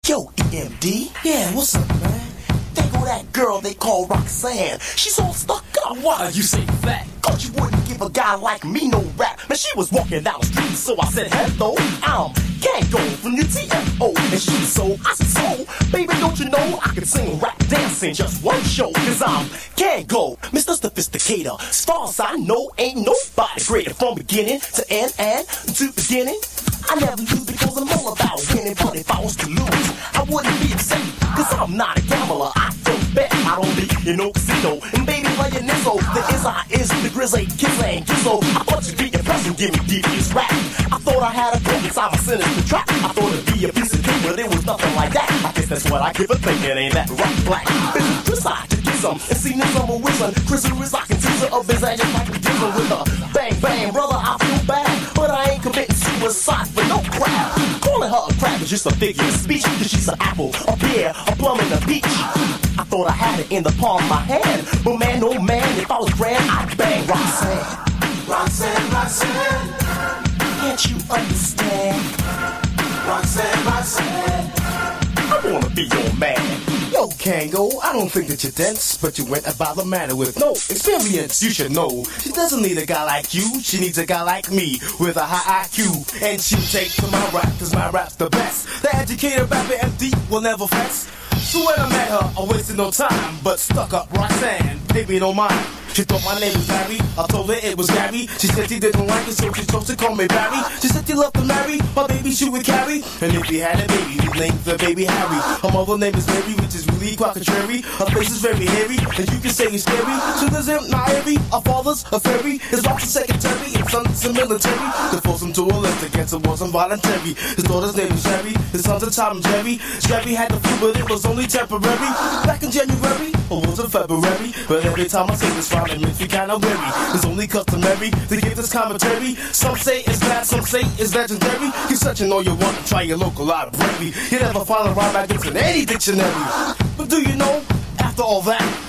Yo, EMD? Yeah, what's up, man? There go that girl they call Roxanne. She's all stuck up. Why you say that? Cause you wouldn't give a guy like me no rap. Man, she was walking down the street, so I said, hello, I'm Kango from the TFO. And she I said, so, baby, don't you know I can sing, rap, dance in just one show? Cause I'm Kango, Mr. Sophisticator. As far as I know, ain't nobody greater. From beginning to end and to beginning, I never lose because I'm all about winning. But if I was to lose, I wouldn't be upset. Cause I'm not a gambler, I don't bet. I don't be in no casino. And baby, playing Nizzo. The is the grizzly, kiss and gizzo. I thought you'd be impressed and give me devious rap. I thought I had a coke inside my sinister trap. I thought it'd be a piece of cake, but it was nothing like that. I guess that's what I give a thing, it ain't that rock black. Bitch, decide to get some and see this I'm a wizard. Chris is like a teaser of his ass, just like a dealer with a bang bang. Brother, I feel bad, but I ain't committing suicide for no crap. Calling her a crap is just a figure of speech. Cause she's an apple, a pear, a plum, and a peach. I thought I had it in the palm of my hand, but man, oh man, if I was grand, I'd bang Roxanne. Roxanne, Roxanne, can't you understand? Roxanne, Roxanne, I wanna be your man. Yo, Kango, I don't think that you're dense, but you went about the matter with no experience. You should know, she doesn't need a guy like you, she needs a guy like me with a high IQ. And she'll take to my rap, cause my rap's the best. The educated rapper MD will never fess. So when I met her, I wasted no time, but stuck up Roxanne, baby, don't mind. She thought my name was Barry, I told her it was Gary. She said she didn't like it, so she chose to call me Barry. She said she loved to marry, my baby she would carry. And if we had a baby, we'd name the baby Harry. Her mother name is Mary, which is really quite contrary. Her face is very hairy, and you can say it's scary. She lives in Nairi, our father's a fairy. His wife's a secretary, his son's a military. To force him to a list against him wasn't voluntary. His daughter's name is Sherry, his son's a Tom and Jerry. Sherry had the flu, but it was only temporary. Back in January, or was it February? But every time I say this rhyme, it makes me kinda weary. It's only customary to give this commentary. Some say it's bad, some say it's legendary. You're searching all you want to try your local library. You never find a rhyme like this in any dictionary. But do you know, after all that,